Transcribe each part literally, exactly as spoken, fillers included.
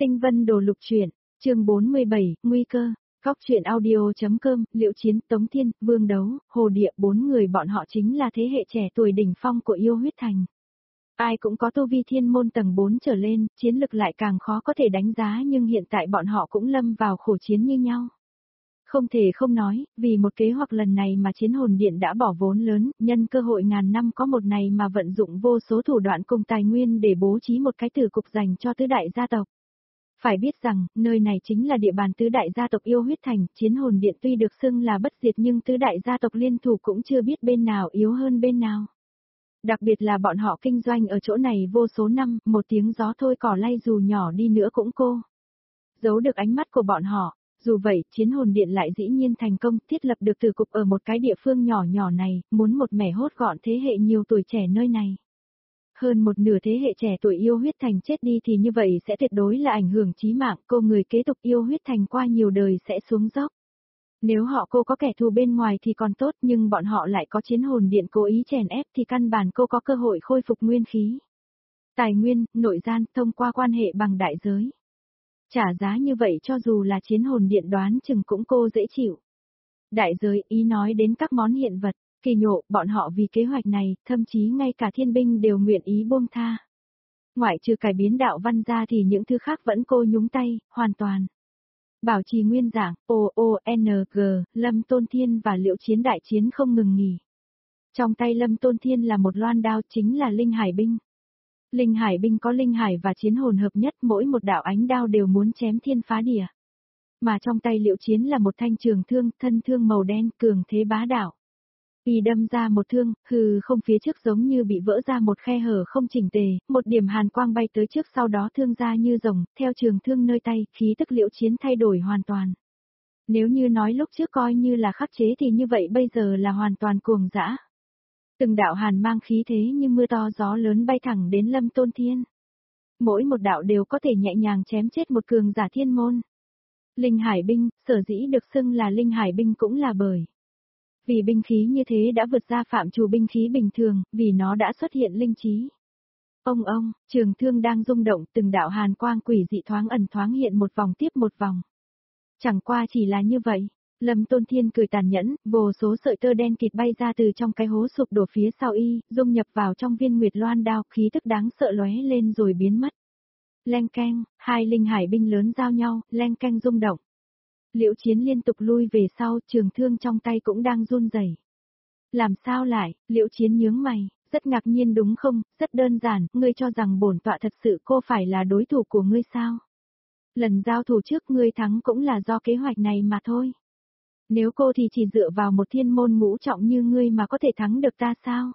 Tinh vân đồ lục truyện, chương bốn mươi bảy, nguy cơ, góc truyện audio.com, Liễu Chiến, Tống Thiên, Vương Đấu, Hồ Địa, bốn người bọn họ chính là thế hệ trẻ tuổi đỉnh phong của yêu huyết thành. Ai cũng có tu vi thiên môn tầng bốn trở lên, chiến lực lại càng khó có thể đánh giá nhưng hiện tại bọn họ cũng lâm vào khổ chiến như nhau. Không thể không nói, vì một kế hoạch lần này mà chiến hồn điện đã bỏ vốn lớn, nhân cơ hội ngàn năm có một này mà vận dụng vô số thủ đoạn cùng tài nguyên để bố trí một cái tử cục dành cho tứ đại gia tộc. Phải biết rằng, nơi này chính là địa bàn tứ đại gia tộc yêu huyết thành, chiến hồn điện tuy được xưng là bất diệt nhưng tứ đại gia tộc liên thủ cũng chưa biết bên nào yếu hơn bên nào. Đặc biệt là bọn họ kinh doanh ở chỗ này vô số năm, một tiếng gió thôi cỏ lay dù nhỏ đi nữa cũng cô. Giấu được ánh mắt của bọn họ, dù vậy, chiến hồn điện lại dĩ nhiên thành công thiết lập được tử cục ở một cái địa phương nhỏ nhỏ này, muốn một mẻ hốt gọn thế hệ nhiều tuổi trẻ nơi này. Hơn một nửa thế hệ trẻ tuổi yêu huyết thành chết đi thì như vậy sẽ tuyệt đối là ảnh hưởng chí mạng, cô người kế tục yêu huyết thành qua nhiều đời sẽ xuống dốc. Nếu họ cô có kẻ thù bên ngoài thì còn tốt nhưng bọn họ lại có chiến hồn điện cố ý chèn ép thì căn bản cô có cơ hội khôi phục nguyên khí. Tài nguyên, nội gian, thông qua quan hệ bằng đại giới. Trả giá như vậy cho dù là chiến hồn điện đoán chừng cũng cô dễ chịu. Đại giới ý nói đến các món hiện vật, kỳ nhộ, bọn họ vì kế hoạch này, thậm chí ngay cả thiên binh đều nguyện ý buông tha. Ngoại trừ cải biến đạo văn ra thì những thứ khác vẫn cô nhúng tay, hoàn toàn. Bảo trì nguyên dạng, O O N G, Lâm Tôn Thiên và Liễu Chiến đại chiến không ngừng nghỉ. Trong tay Lâm Tôn Thiên là một loan đao chính là Linh Hải binh. Linh Hải binh có linh hải và chiến hồn hợp nhất, mỗi một đạo ánh đao đều muốn chém thiên phá địa. Mà trong tay Liễu Chiến là một thanh trường thương, thân thương màu đen, cường thế bá đạo. Y đâm ra một thương, hừ không phía trước giống như bị vỡ ra một khe hở không chỉnh tề, một điểm hàn quang bay tới trước sau đó thương ra như rồng, theo trường thương nơi tay, khí tức Liễu Chiến thay đổi hoàn toàn. Nếu như nói lúc trước coi như là khắc chế thì như vậy bây giờ là hoàn toàn cuồng dã. Từng đạo hàn mang khí thế như mưa to gió lớn bay thẳng đến Lâm Tôn Thiên. Mỗi một đạo đều có thể nhẹ nhàng chém chết một cường giả thiên môn. Linh Hải binh, sở dĩ được xưng là Linh Hải binh cũng là bởi. Vì binh khí như thế đã vượt ra phạm trù binh khí bình thường, vì nó đã xuất hiện linh trí. Ông ông, trường thương đang rung động, từng đạo hàn quang quỷ dị thoáng ẩn thoáng hiện một vòng tiếp một vòng. Chẳng qua chỉ là như vậy. Lâm Tôn Thiên cười tàn nhẫn, vô số sợi tơ đen kịt bay ra từ trong cái hố sụp đổ phía sau y, dung nhập vào trong viên nguyệt loan đao, khí tức đáng sợ lóe lên rồi biến mất. Leng keng, hai linh hải binh lớn giao nhau, leng keng rung động. Liễu Chiến liên tục lui về sau, trường thương trong tay cũng đang run rẩy. Làm sao lại, Liễu Chiến nhướng mày, rất ngạc nhiên đúng không, rất đơn giản, ngươi cho rằng bổn tọa thật sự cô phải là đối thủ của ngươi sao? Lần giao thủ trước ngươi thắng cũng là do kế hoạch này mà thôi. Nếu cô thì chỉ dựa vào một thiên môn ngũ trọng như ngươi mà có thể thắng được ta sao?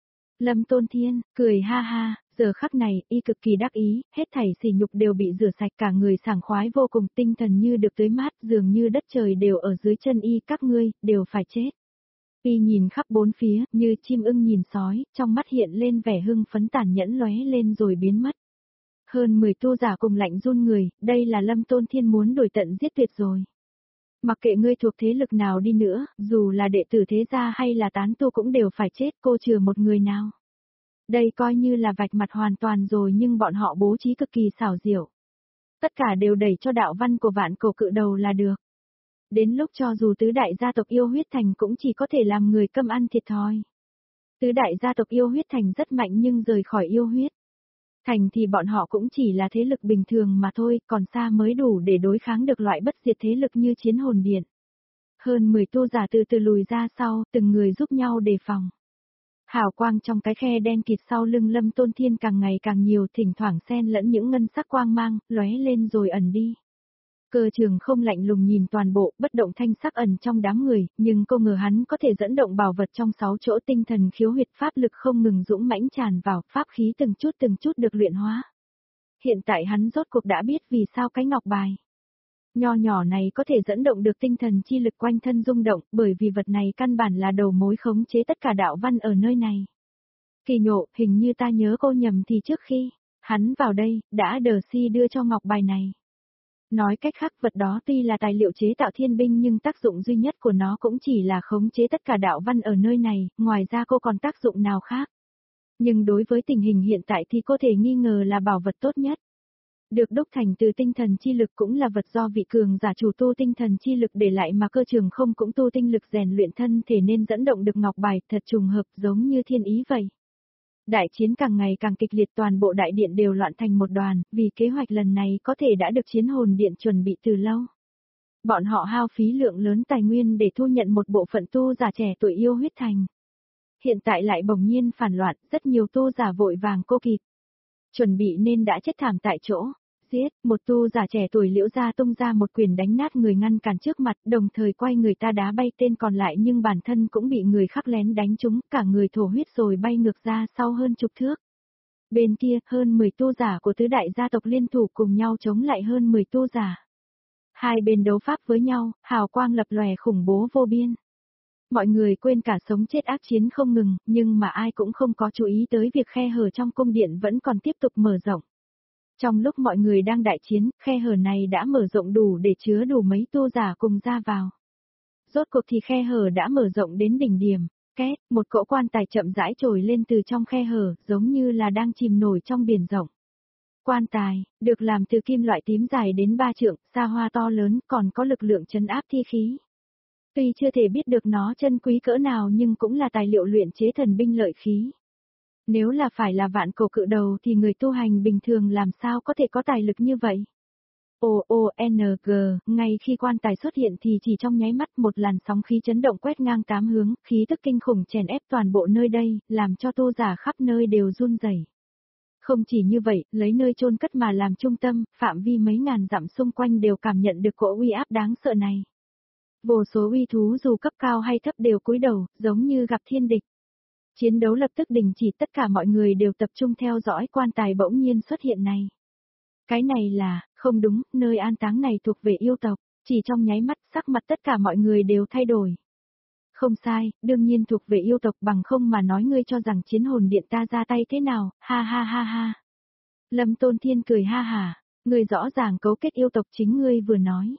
Lâm Tôn Thiên, cười ha ha, giờ khắc này, y cực kỳ đắc ý, hết thảy sỉ nhục đều bị rửa sạch cả người sảng khoái vô cùng tinh thần như được tưới mát, dường như đất trời đều ở dưới chân y, các ngươi, đều phải chết. Y nhìn khắp bốn phía, như chim ưng nhìn sói, trong mắt hiện lên vẻ hưng phấn tàn nhẫn lóe lên rồi biến mất. Hơn mười tu giả cùng lạnh run người, đây là Lâm Tôn Thiên muốn đuổi tận giết tuyệt rồi. Mặc kệ ngươi thuộc thế lực nào đi nữa, dù là đệ tử thế gia hay là tán tu cũng đều phải chết, cô chừa một người nào. Đây coi như là vạch mặt hoàn toàn rồi nhưng bọn họ bố trí cực kỳ xảo diệu. Tất cả đều đẩy cho đạo văn của vạn cổ cự đầu là được. Đến lúc cho dù tứ đại gia tộc yêu huyết thành cũng chỉ có thể làm người câm ăn thiệt thòi. Tứ đại gia tộc yêu huyết thành rất mạnh nhưng rời khỏi yêu huyết thành thì bọn họ cũng chỉ là thế lực bình thường mà thôi, còn xa mới đủ để đối kháng được loại bất diệt thế lực như chiến hồn điện. Hơn mười tu giả từ từ lùi ra sau, từng người giúp nhau đề phòng. Hào quang trong cái khe đen kịt sau lưng Lâm Tôn Thiên càng ngày càng nhiều, thỉnh thoảng xen lẫn những ngân sắc quang mang, lóe lên rồi ẩn đi. Cơ trường không lạnh lùng nhìn toàn bộ, bất động thanh sắc ẩn trong đám người, nhưng cô ngờ hắn có thể dẫn động bảo vật trong sáu chỗ tinh thần khiếu huyệt pháp lực không ngừng dũng mãnh tràn vào, pháp khí từng chút từng chút được luyện hóa. Hiện tại hắn rốt cuộc đã biết vì sao cái ngọc bài nho nhỏ này có thể dẫn động được tinh thần chi lực quanh thân rung động, bởi vì vật này căn bản là đầu mối khống chế tất cả đạo văn ở nơi này. Kỳ nhộ, hình như ta nhớ cô nhầm thì trước khi hắn vào đây, đã đờ si đưa cho ngọc bài này. Nói cách khác vật đó tuy là tài liệu chế tạo thiên binh nhưng tác dụng duy nhất của nó cũng chỉ là khống chế tất cả đạo văn ở nơi này, ngoài ra cô còn tác dụng nào khác. Nhưng đối với tình hình hiện tại thì cô thể nghi ngờ là bảo vật tốt nhất. Được đúc thành từ tinh thần chi lực cũng là vật do vị cường giả chủ tu tinh thần chi lực để lại mà cơ trường không cũng tu tinh lực rèn luyện thân thể nên dẫn động được ngọc bài thật trùng hợp giống như thiên ý vậy. Đại chiến càng ngày càng kịch liệt toàn bộ đại điện đều loạn thành một đoàn, vì kế hoạch lần này có thể đã được chiến hồn điện chuẩn bị từ lâu. Bọn họ hao phí lượng lớn tài nguyên để thu nhận một bộ phận tu giả trẻ tuổi yêu huyết thành. Hiện tại lại bỗng nhiên phản loạn, rất nhiều tu giả vội vàng cô kịp. Chuẩn bị nên đã chết thảm tại chỗ. Giết, một tu giả trẻ tuổi Liễu Gia tung ra một quyền đánh nát người ngăn cản trước mặt, đồng thời quay người ta đá bay tên còn lại nhưng bản thân cũng bị người khác lén đánh trúng, cả người thổ huyết rồi bay ngược ra sau hơn chục thước. Bên kia, hơn mười tu giả của tứ đại gia tộc liên thủ cùng nhau chống lại hơn mười tu giả. Hai bên đấu pháp với nhau, hào quang lập lòe khủng bố vô biên. Mọi người quên cả sống chết ác chiến không ngừng, nhưng mà ai cũng không có chú ý tới việc khe hở trong cung điện vẫn còn tiếp tục mở rộng. Trong lúc mọi người đang đại chiến, khe hở này đã mở rộng đủ để chứa đủ mấy tu giả cùng ra vào. Rốt cuộc thì khe hở đã mở rộng đến đỉnh điểm, két, một cỗ quan tài chậm rãi trồi lên từ trong khe hở, giống như là đang chìm nổi trong biển rộng. Quan tài, được làm từ kim loại tím dài đến ba trượng, xa hoa to lớn, còn có lực lượng trấn áp thi khí. Tuy chưa thể biết được nó chân quý cỡ nào nhưng cũng là tài liệu luyện chế thần binh lợi khí. Nếu là phải là vạn cổ cự đầu thì người tu hành bình thường làm sao có thể có tài lực như vậy? O O N G, ngay khi quan tài xuất hiện thì chỉ trong nháy mắt một làn sóng khí chấn động quét ngang tám hướng, khí tức kinh khủng chèn ép toàn bộ nơi đây, làm cho tu giả khắp nơi đều run rẩy. Không chỉ như vậy, lấy nơi chôn cất mà làm trung tâm, phạm vi mấy ngàn dặm xung quanh đều cảm nhận được cỗ uy áp đáng sợ này. Vô số uy thú dù cấp cao hay thấp đều cúi đầu, giống như gặp thiên địch. Chiến đấu lập tức đình chỉ, tất cả mọi người đều tập trung theo dõi quan tài bỗng nhiên xuất hiện này. Cái này là, không đúng, nơi an táng này thuộc về yêu tộc, chỉ trong nháy mắt sắc mặt tất cả mọi người đều thay đổi. Không sai, đương nhiên thuộc về yêu tộc bằng không mà nói ngươi cho rằng chiến hồn điện ta ra tay thế nào, ha ha ha ha. Lâm Tôn Thiên cười ha hả, ngươi rõ ràng cấu kết yêu tộc chính ngươi vừa nói.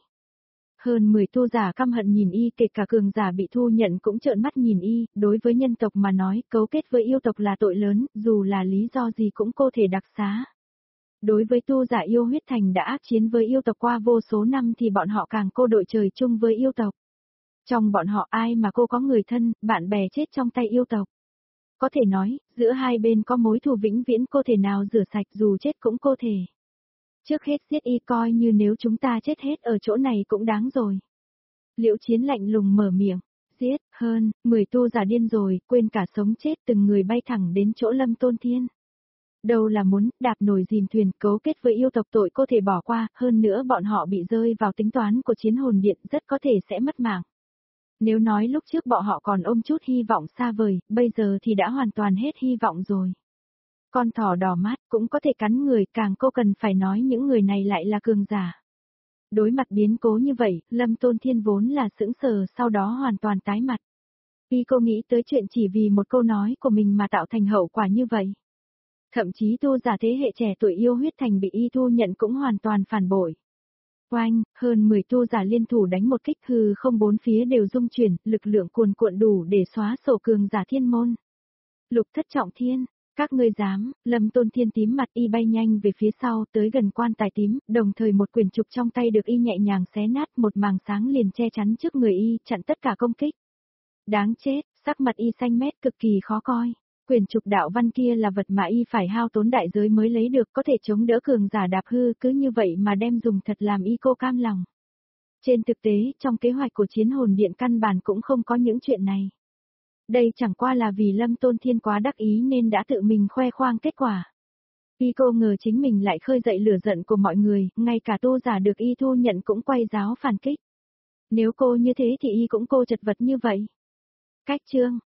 Hơn mười tu giả căm hận nhìn y, kể cả cường giả bị thu nhận cũng trợn mắt nhìn y, đối với nhân tộc mà nói cấu kết với yêu tộc là tội lớn, dù là lý do gì cũng có thể đặc xá. Đối với tu giả yêu huyết thành đã ác chiến với yêu tộc qua vô số năm thì bọn họ càng cô đội trời chung với yêu tộc. Trong bọn họ ai mà cô có người thân, bạn bè chết trong tay yêu tộc. Có thể nói, giữa hai bên có mối thù vĩnh viễn cô thể nào rửa sạch dù chết cũng cô thể. Trước hết giết y coi như nếu chúng ta chết hết ở chỗ này cũng đáng rồi. Liễu Chiến lạnh lùng mở miệng, giết, hơn, mười tu giả điên rồi, quên cả sống chết từng người bay thẳng đến chỗ Lâm Tôn Thiên. Đâu là muốn, đạp nổi dìm thuyền cấu kết với yêu tộc tội cô thể bỏ qua, hơn nữa bọn họ bị rơi vào tính toán của chiến hồn điện rất có thể sẽ mất mạng. Nếu nói lúc trước bọn họ còn ôm chút hy vọng xa vời, bây giờ thì đã hoàn toàn hết hy vọng rồi. Con thỏ đỏ mắt cũng có thể cắn người, càng cô cần phải nói những người này lại là cường giả. Đối mặt biến cố như vậy, Lâm Tôn Thiên vốn là sững sờ sau đó hoàn toàn tái mặt. Vì cô nghĩ tới chuyện chỉ vì một câu nói của mình mà tạo thành hậu quả như vậy. Thậm chí tu giả thế hệ trẻ tuổi yêu huyết thành bị y thu nhận cũng hoàn toàn phản bội. Oanh, hơn mười tu giả liên thủ đánh một kích hư không bốn phía đều rung chuyển, lực lượng cuồn cuộn đủ để xóa sổ cường giả thiên môn. Lục thất trọng thiên. Các ngươi dám, Lâm Tôn Thiên tím mặt y bay nhanh về phía sau tới gần quan tài tím, đồng thời một quyển trục trong tay được y nhẹ nhàng xé nát một màng sáng liền che chắn trước người y, chặn tất cả công kích. Đáng chết, sắc mặt y xanh mét cực kỳ khó coi. Quyển trục đạo văn kia là vật mà y phải hao tốn đại giới mới lấy được có thể chống đỡ cường giả đạp hư cứ như vậy mà đem dùng thật làm y cô cam lòng. Trên thực tế, trong kế hoạch của chiến hồn điện căn bản cũng không có những chuyện này. Đây chẳng qua là vì Lâm Tôn Thiên quá đắc ý nên đã tự mình khoe khoang kết quả. Y cô ngờ chính mình lại khơi dậy lửa giận của mọi người, ngay cả tu giả được y thu nhận cũng quay giáo phản kích. Nếu cô như thế thì y cũng cô chật vật như vậy. Cách chương,